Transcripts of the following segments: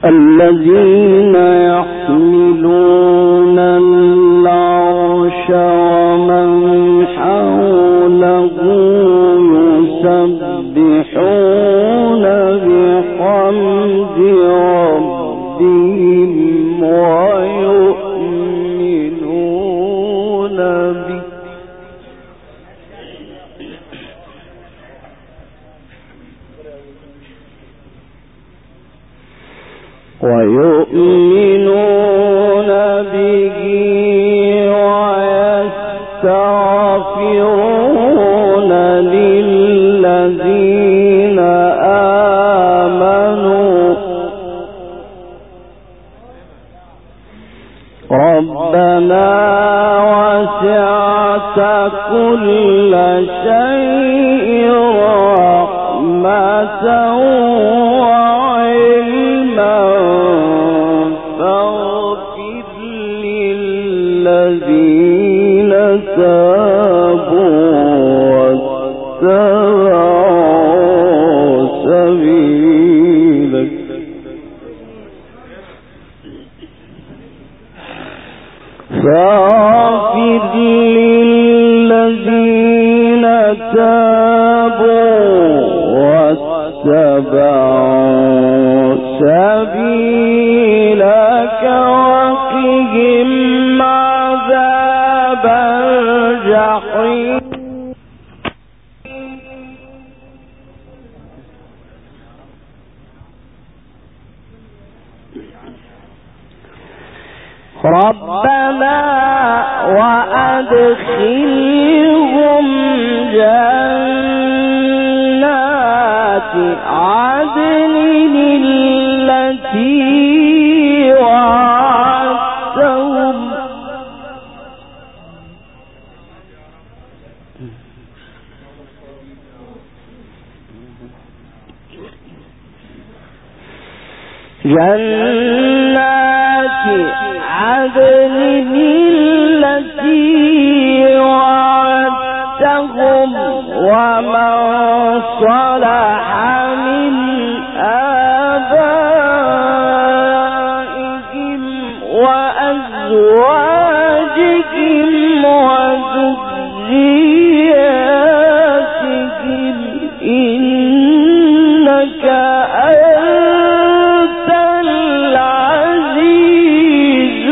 الذين يحملون العرش ومن حوله يسبحون بحمد ربهم ويؤمنون به ويستغفرون للذين آمنوا ربنا وسعت كل شيء رحمة وعلما فاغفر للذين تابوا واتبعوا سبيلك فاغفر للذين تابوا واتبعوا سبيلك وقهم عذاب الجحيم ربنا وأدخلهم جنات عدن التي وعدتهم جنات عدن التي وعدتهم ومن صلح من آبائهم وأزواجهم وذرياتهم إنك أنت العزيز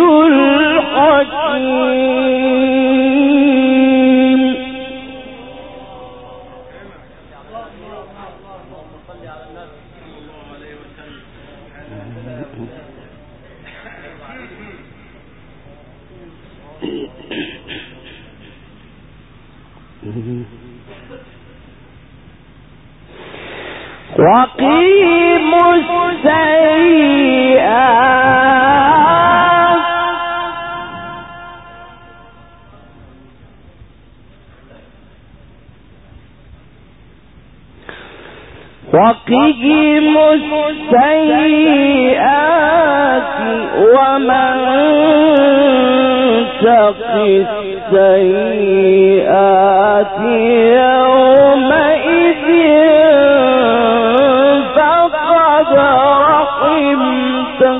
الحكيم. وقيموا السيئات ومن تق السيئات يومئذ فقد رحمته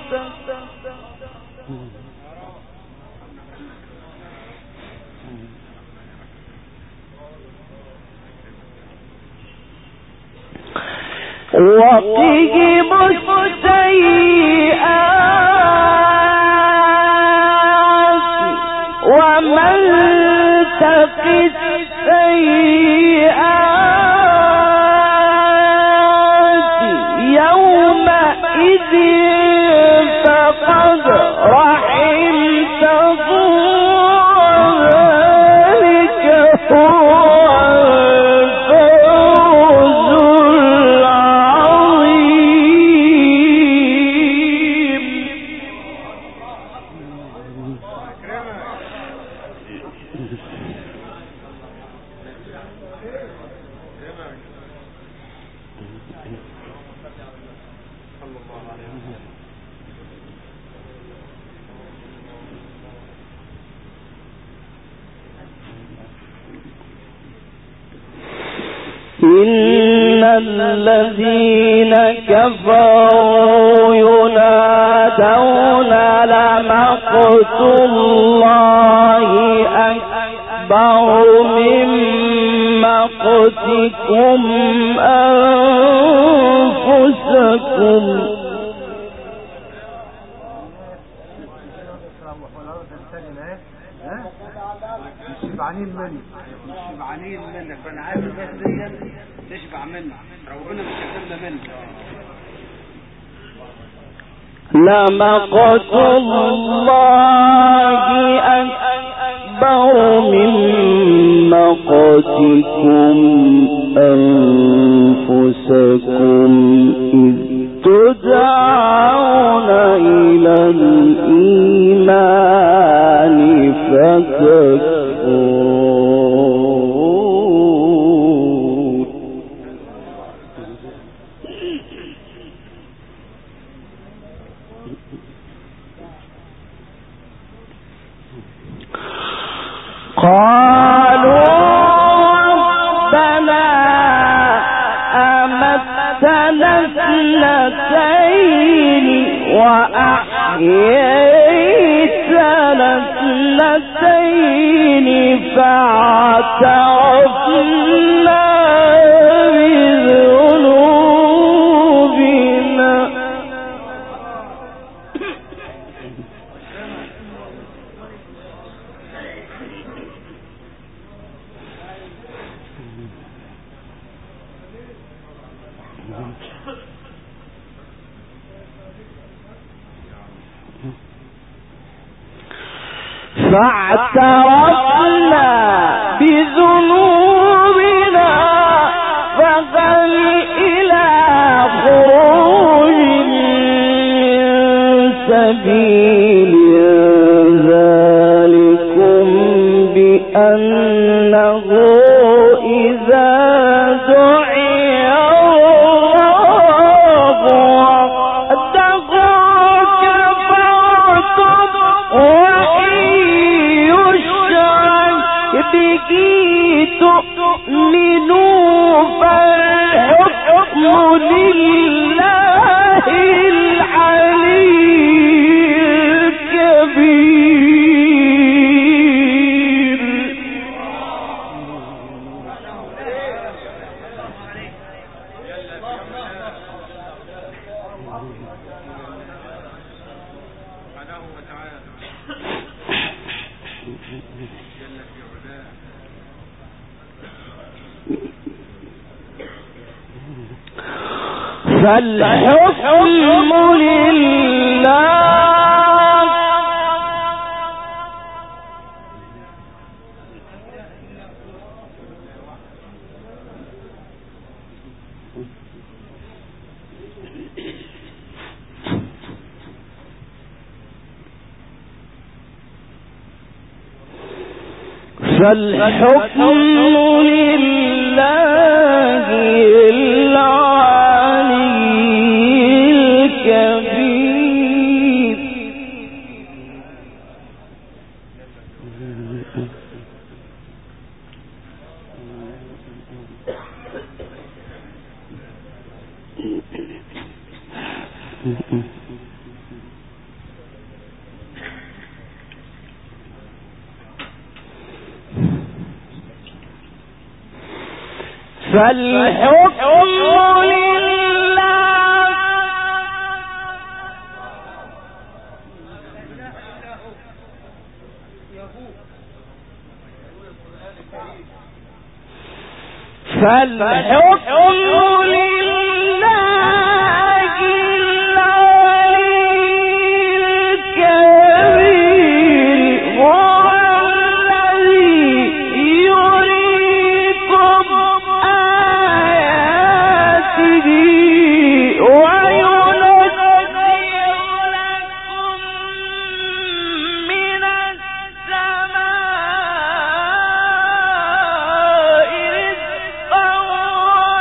وقهم السيئات ومن تق السيئات يومئذ فقد رحمته وذلك هو الفوز العظيم. إن الذين كفروا ينادون لمقت الله أكبر من مقتكم أنفسكم شبعانين منك فانا عايز الناس دي تشبع منك ربنا مش هيكلمنا منك لمقت الله أكبر من مقتكم أنفسكم إذ تدعون إلى الإيمان فتكفرون قالوا ربنا أمتنا اثنتين وأحييتنا اثنتين فاعترفنا بذنوبنا فاعترفنا بذنوبنا فهل إلى خروج من سبيل ذلكم بأنه إذا دعي الله وحده كفرتم به تؤمنوا فالحكم لله العلي الكبير فالحكم لله فالحكم لله العلي الكبير فالحكم لله فالحكم لله الكبير هو الذي يريكم آياته وينزل لكم من السماء رزقا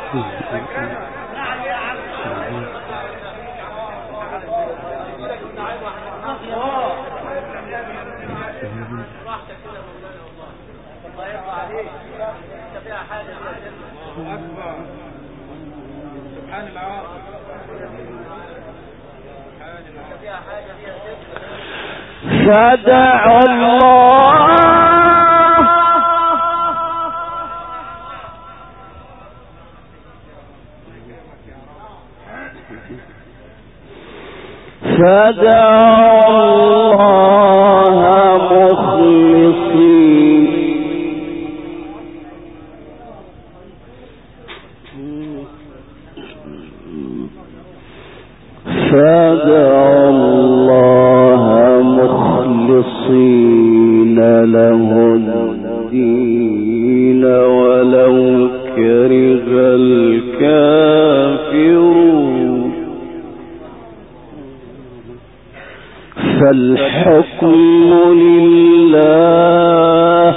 فدعوا الله مخلصين له الدين ولو كره الكافرون فالحكم لله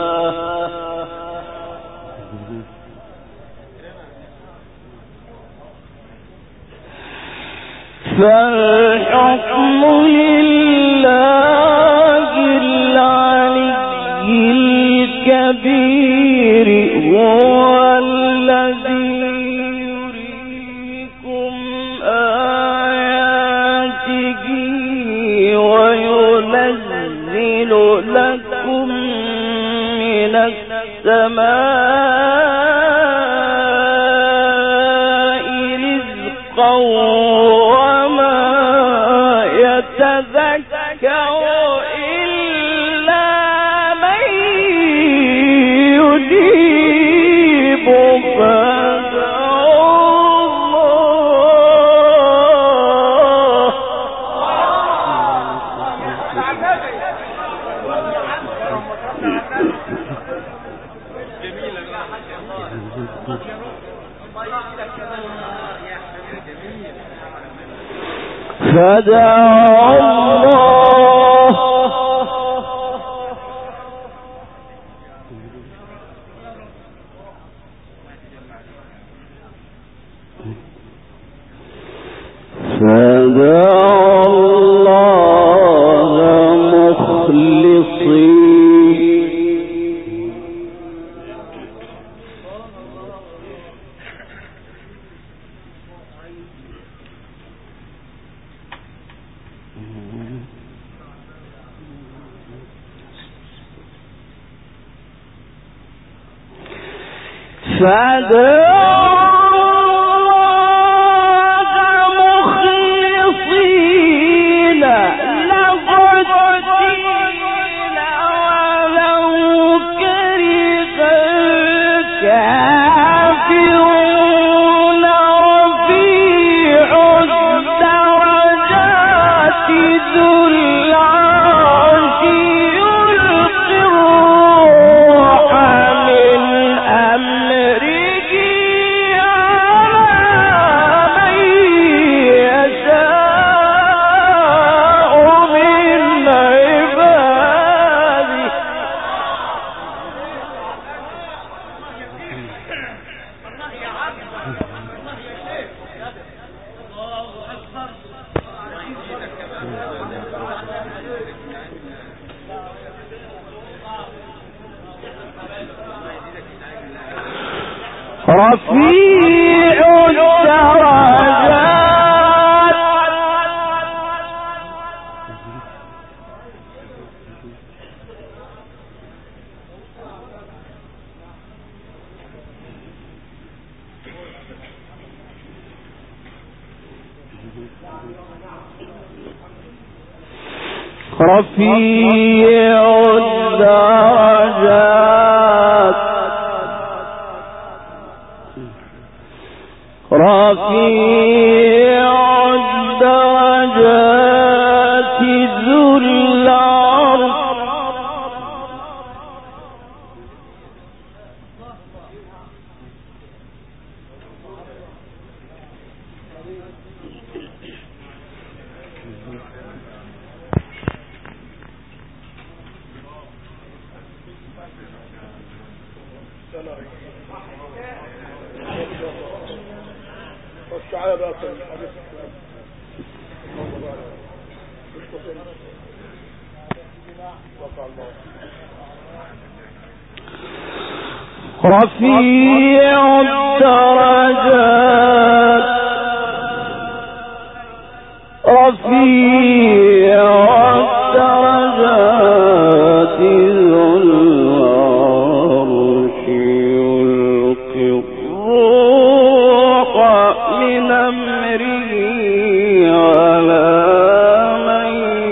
العلي الكبير هو الذي يريكم آياته وينزل لكم من السماء رزقا وما يتذكر إلا من يجيب فدعوا الله مخلصين له الدين ولو كره الكافرون رفيع الدرجات ذو العرش يلقي الروح من أمره رفيع الدرجات رفيع الدرجات رفيع الدرجات ذو العرش والسعادة بقى رفيع الدرجات رفيع الدرجات ذو العرش يلقي الروح من أمره على من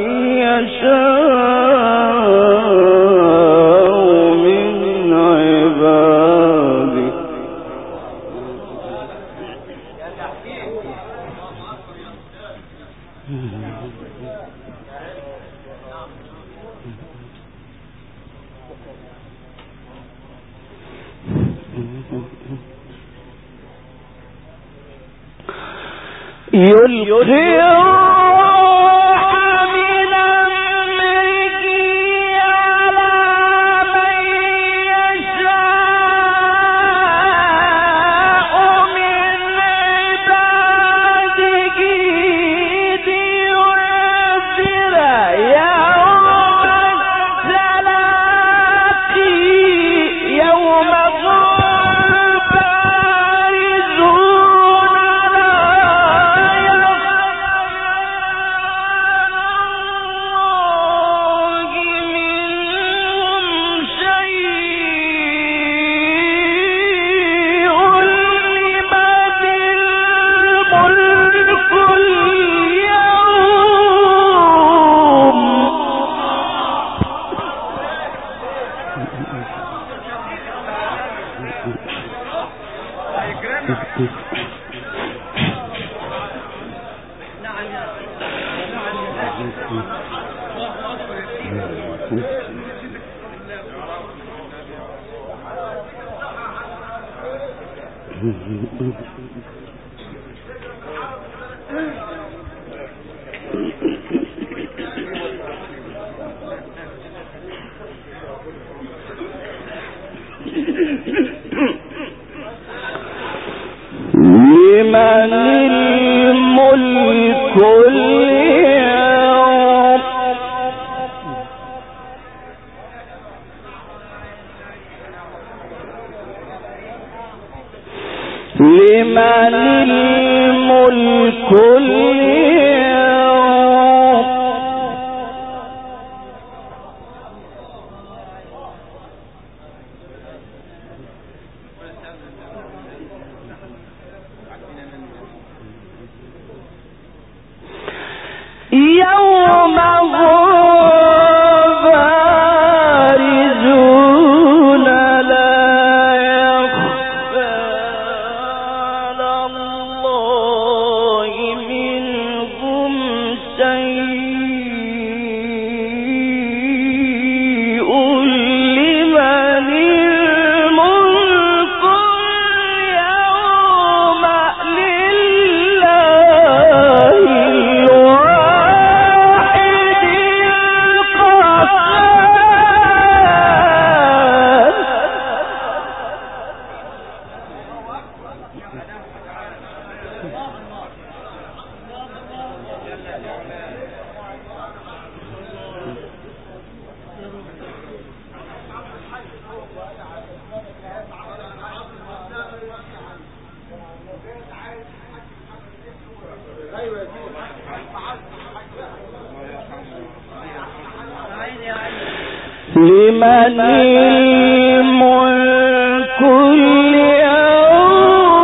يشاء من عباده يلقي الروح من أمره على من يشاء من عباده لينذر يوم التلاقي يوم لمن الملك اليوم لمن الملك اليوم يوم هم بارزون لا يخفى على الله منهم شيء لمن الملك اليوم لله لمن الملك اليوم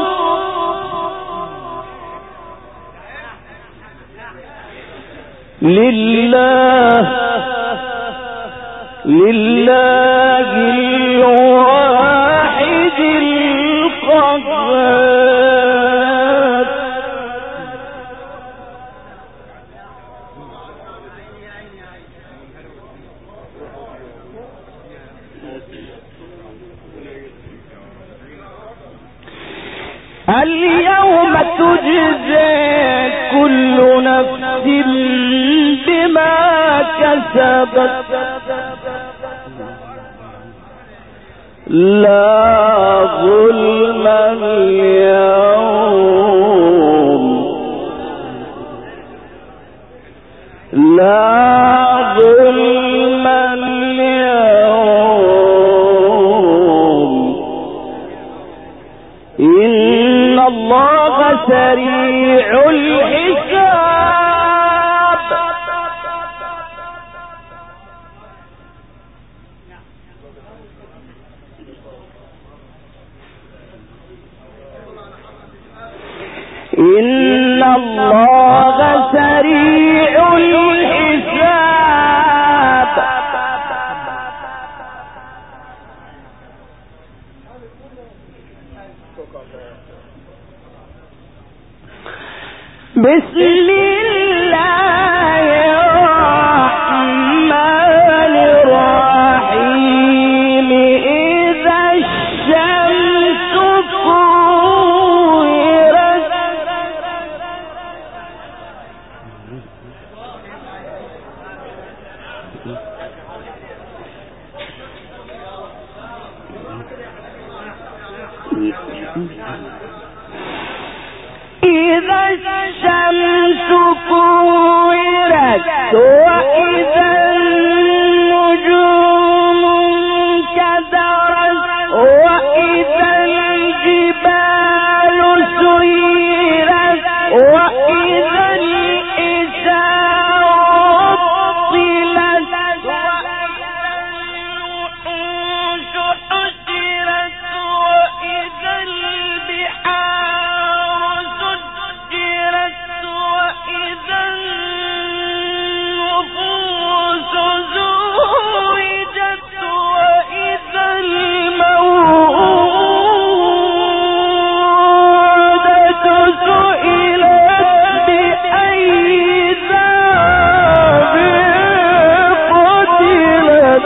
لله الواحد القهار اليوم تجزى كل نفس بما كسبت لا ظلم اليوم لا ظلم اليوم إن الله سريع الحساب إن الله سريع الحساب بسم الله الرحمن الرحيم إذا الشمس كورت إذا الشمس كورت وإذا النجوم انكدرت وإذا الجبال سيرت وإذا الإساء عطلت وإذا الوحوش حشرت وإذا البحار سجرت وإذا النفوس زوجت وإذا الموءودة سئلت بأي ذنب قتلت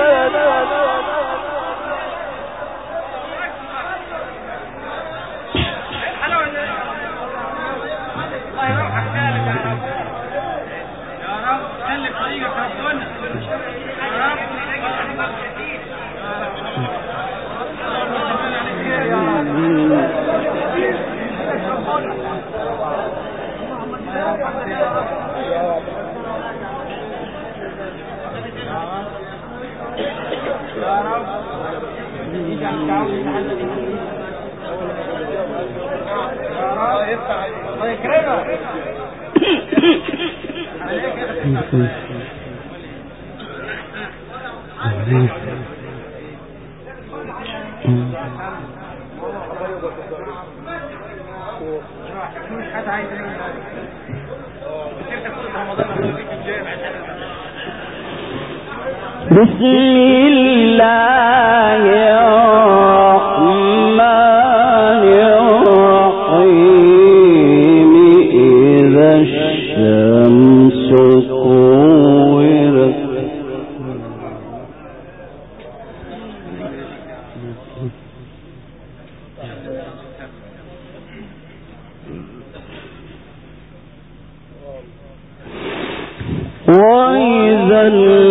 بسم الله الرحمن الرحيم إذا الشمس كورت وإذا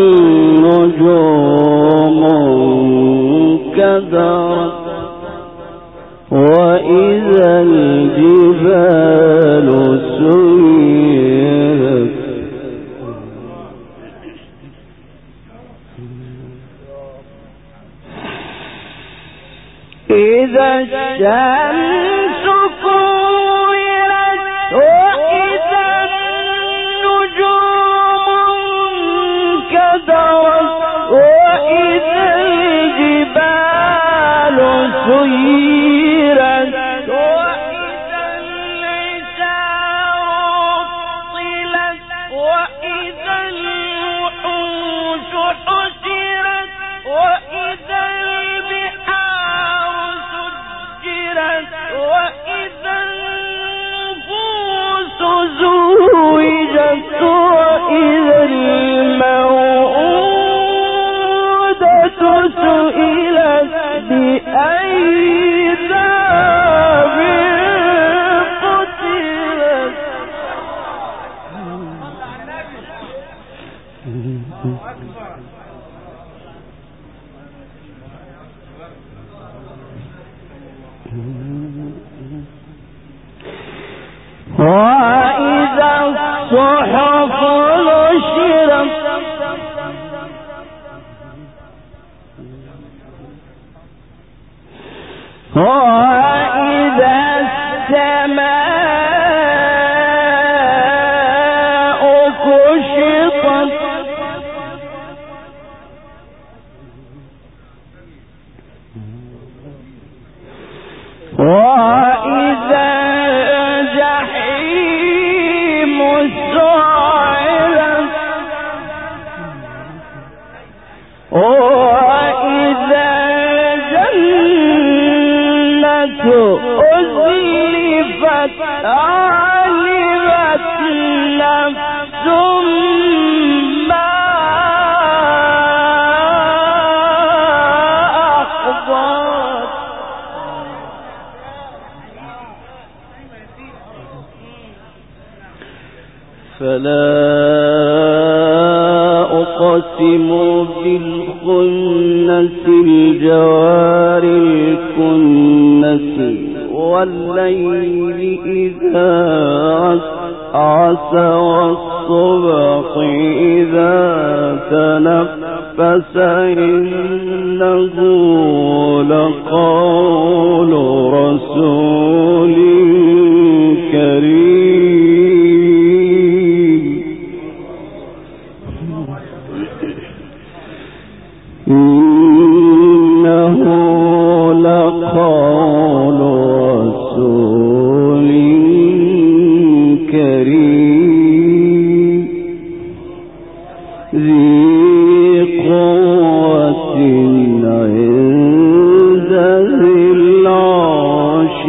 النجوم انكدرت وإذا الجبال سيرت إذا الشمس كورت وإذا النجوم انكدرت وإذا الجبال سيرت وإذا العشار عطلت وإذا الوحوش حشرت وإذا البحار سجرت وإذا النفوس زوجت وإذا الموءودة سئلت بأي ذنب وإذا الصحف نشرت وإذا السماء كشطت وإذا الجحيم سعرت وإذا الجنة أزلفت علمت نفس ما أحضرت فلا أقسم بالخنس الجوار الكنس والليل إذا عسعس والصبح إذا تنفس إنه لقول رسول كريم إنه لقول رسول كريم ذي قوة عند ذي العرش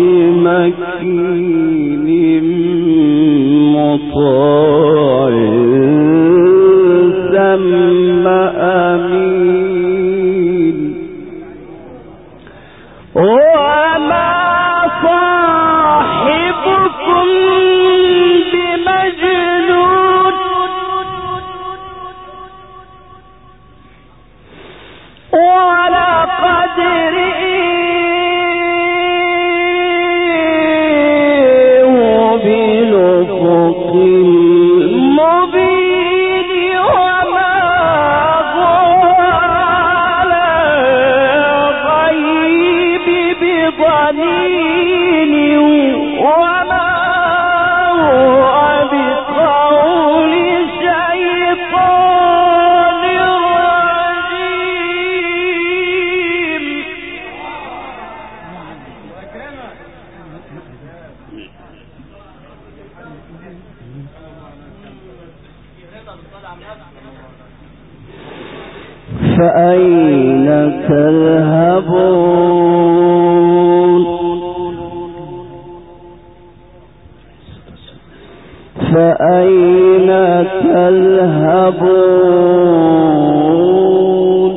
مكين مطاع ثم أمين وما صاحبكم بمجنون ولقد رئيه بالأفق المبين وما هو على الغيب بضنين وما هو بقول شيطان رجيم فأين تذهبون فأين تذهبون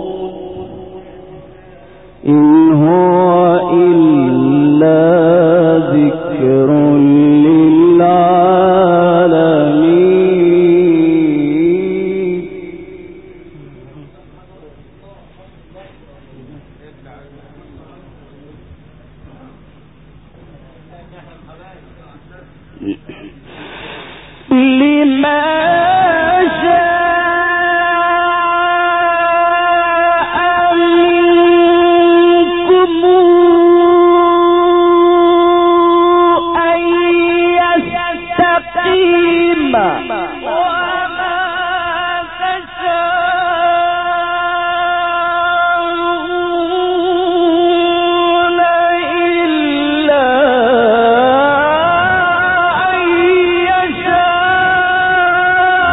إن هو إلا ذكر للعالمين لما شاء منكم أن يستقيم وما تشاءون إلا أن يشاء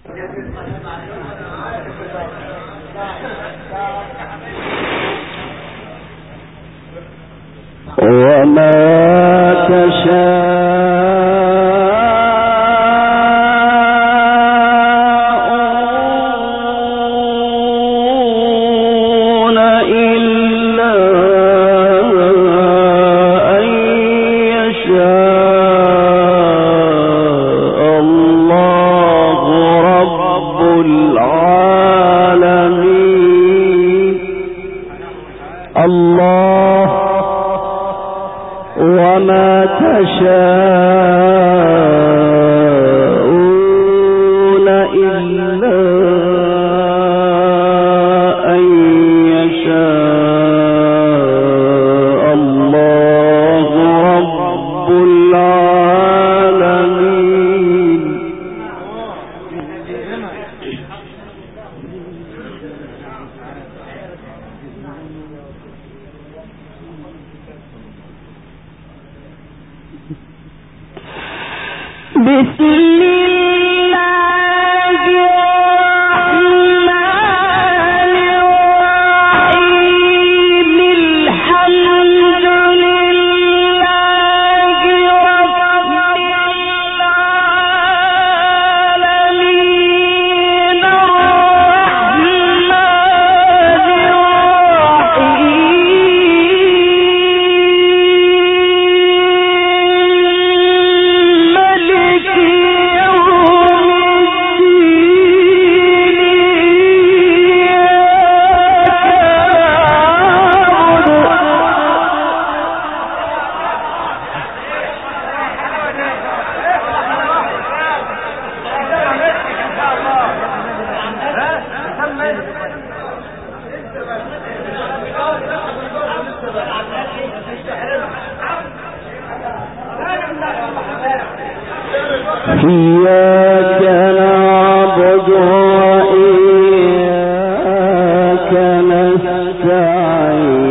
إياك نعبد وإياك نستعين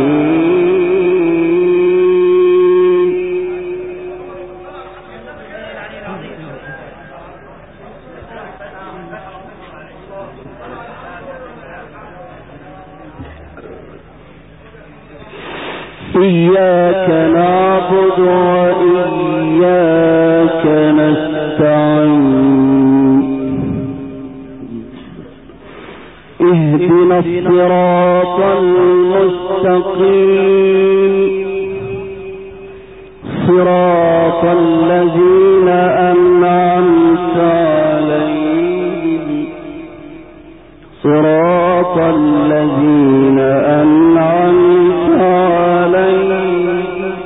إياك نعبد وإياك نستعين اهدنا الصراط المستقيم صراط الذين أنعمت عليهم صراط الذين أنعمت عليهم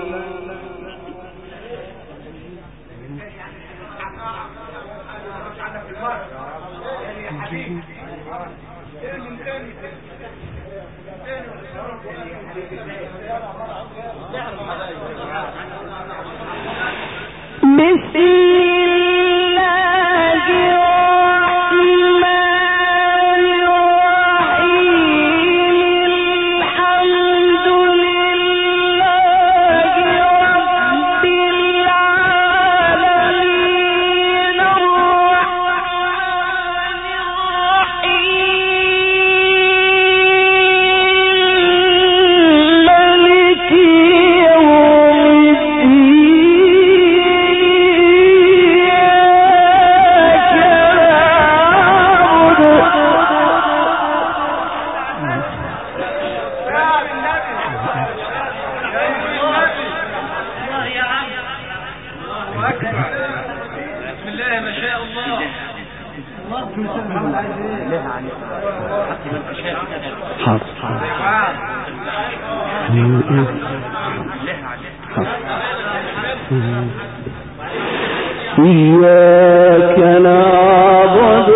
إياك نعبد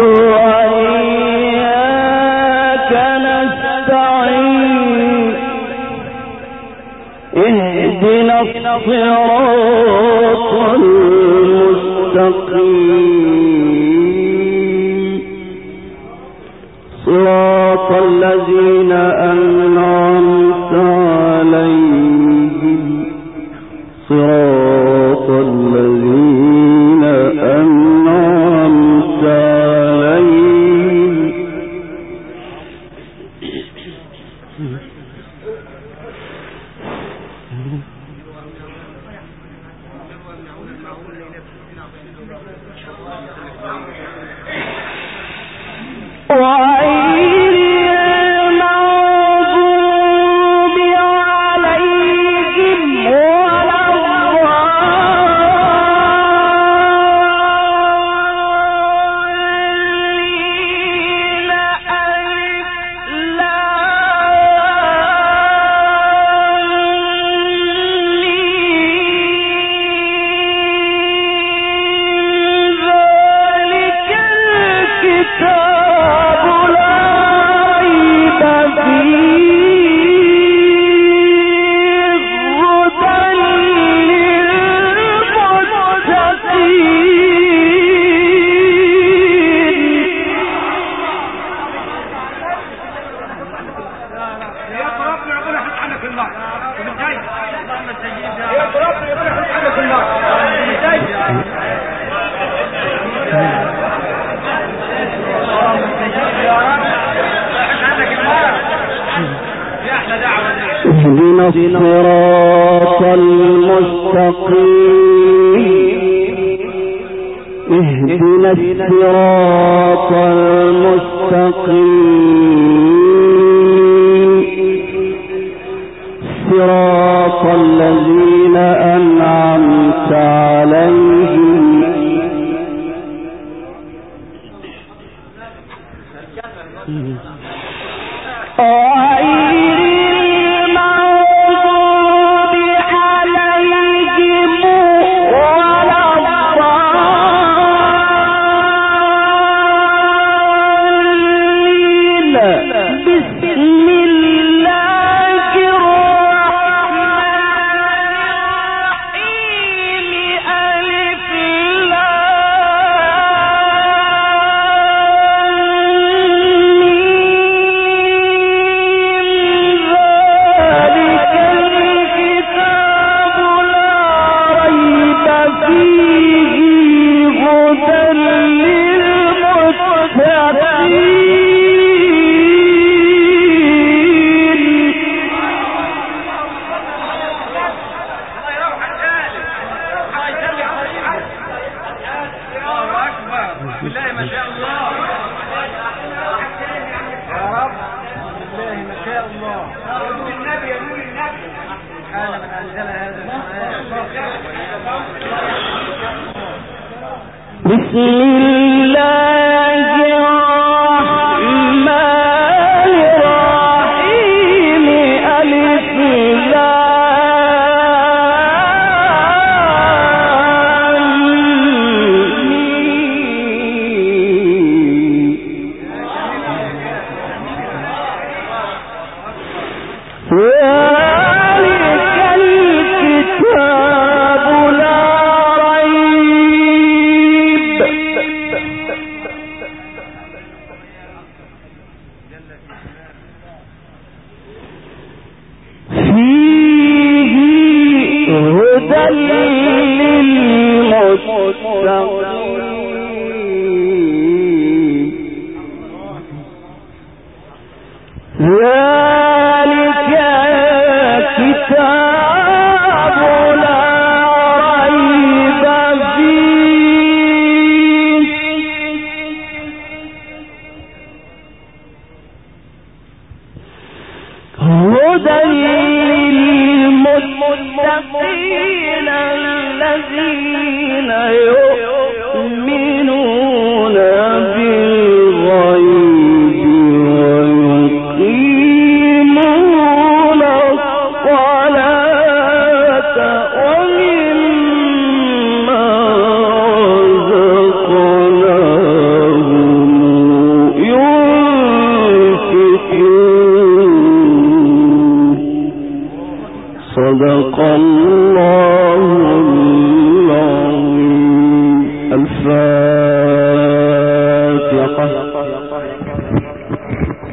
وإياك نستعين اهدنا الصراط المستقيم صراط الذين أنعمت عليهم صراط الذين أنعمت عليهم اهدنا الصراط المستقيم اهدنا الصراط المستقيم صراط الذين أنعمت عليهم بسم الله الرحمن الرحيم ألف لام ذلك الكتاب لا ريب فيه هدى للمتقين ذلك كتاب لا ريب فيه هدى للمتقين الذين يؤمنون بالغيب ويقيمون الصلاة ومما رزقناهم ينفقون صدق الله